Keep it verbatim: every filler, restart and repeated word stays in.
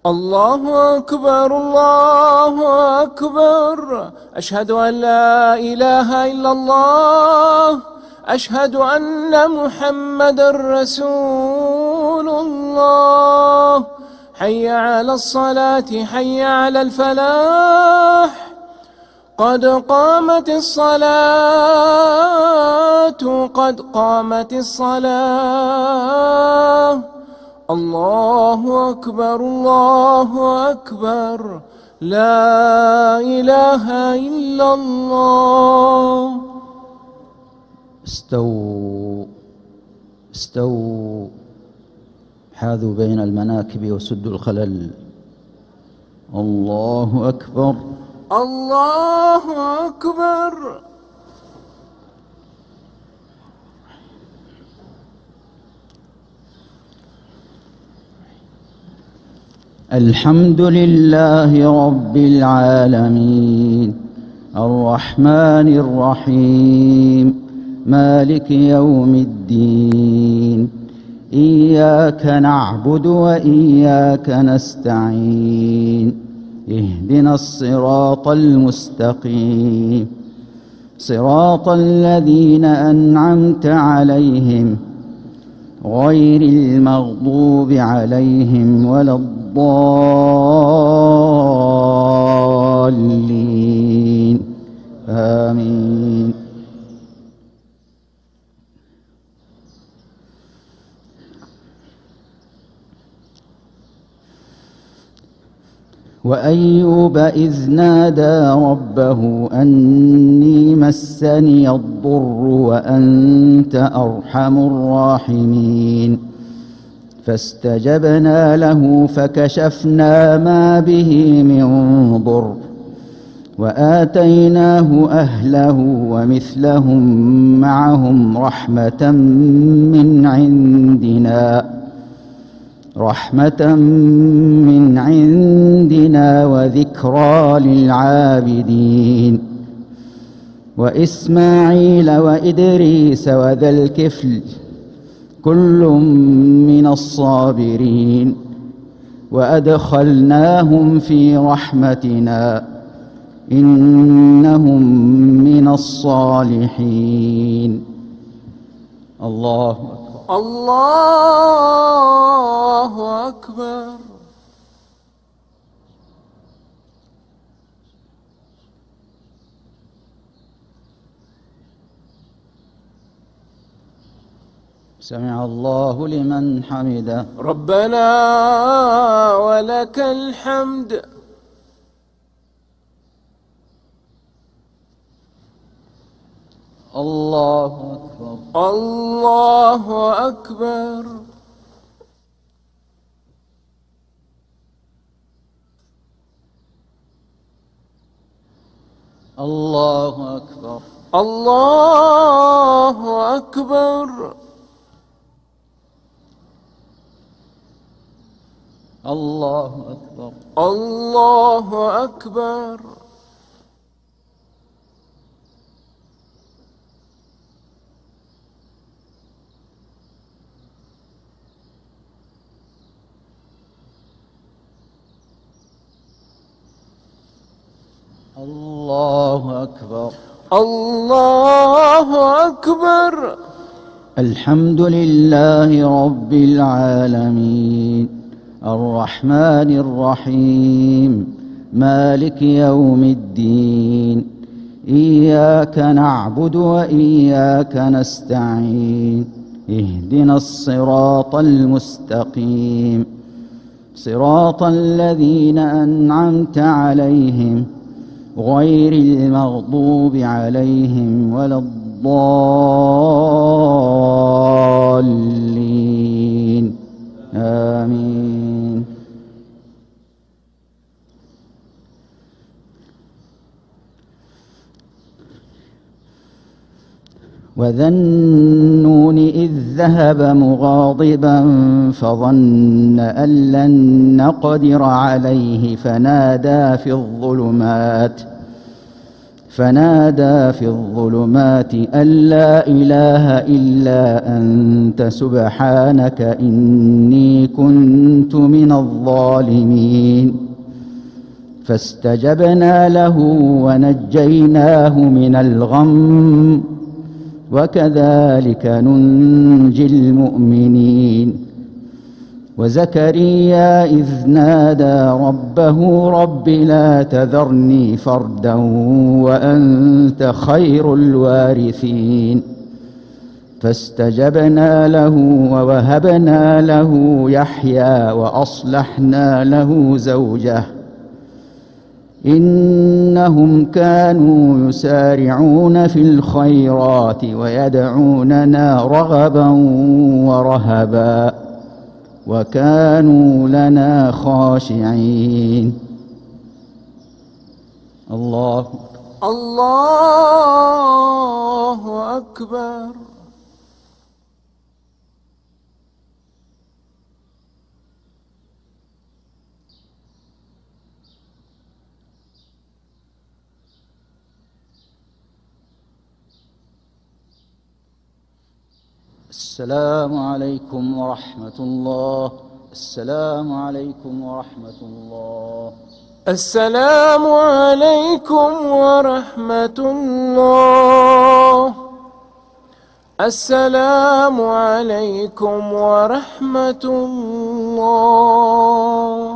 الله أكبر الله أكبر. أشهد أن لا إله إلا الله. أشهد أن محمدًا رسول الله. حي على الصلاة حي على الفلاح. قد قامت الصلاة قد قامت الصلاة. الله أكبر الله أكبر. لا إله إلا الله. استووا استووا حاذوا بين المناكب وسدوا الخلل. الله أكبر الله أكبر. الحمد لله رب العالمين الرحمن الرحيم مالك يوم الدين. إياك نعبد وإياك نستعين. اهدنا الصراط المستقيم صراط الذين أنعمت عليهم غير المغضوب عليهم ولا الضالين آمين. وأيوب إذ نادى ربه أني مسني الضر وأنت أرحم الراحمين. فاستجبنا له فكشفنا ما به من ضر وآتيناه أهله ومثلهم معهم رحمة من عندنا رحمة من عندنا وذكرى للعابدين. وإسماعيل وإدريس وذا الكفل كل من الصابرين وأدخلناهم في رحمتنا إنهم من الصالحين. الله أكبر الله أكبر. سمع الله لمن حمده. ربنا ولك الحمد. الله أكبر الله أكبر. الله أكبر الله أكبر. الله أكبر الله أكبر. الله أكبر الله أكبر. الحمد لله رب العالمين الرحمن الرحيم مالك يوم الدين. إياك نعبد وإياك نستعين. اهدنا الصراط المستقيم صراط الذين أنعمت عليهم غير المغضوب عليهم ولا الضالين آمين. وذا النون إذ ذهب مغاضبا فظن أن لن نقدر عليه فنادى في الظلمات فنادى في الظلمات أن لا إله إلا أنت سبحانك إني كنت من الظالمين فاستجبنا له ونجيناه من الغم وكذلك ننجي المؤمنين وزكريا إذ نادى ربه رب لا تذرني فردا وأنت خير الوارثين فاستجبنا له ووهبنا له يحيى وأصلحنا له زوجه إنهم كانوا يسارعون في الخيرات ويدعوننا رغبا ورهبا وكانوا لنا خاشعين. الله الله أكبر. السلام عليكم ورحمة الله. السلام عليكم ورحمة الله. السلام عليكم ورحمة الله. السلام عليكم ورحمة الله.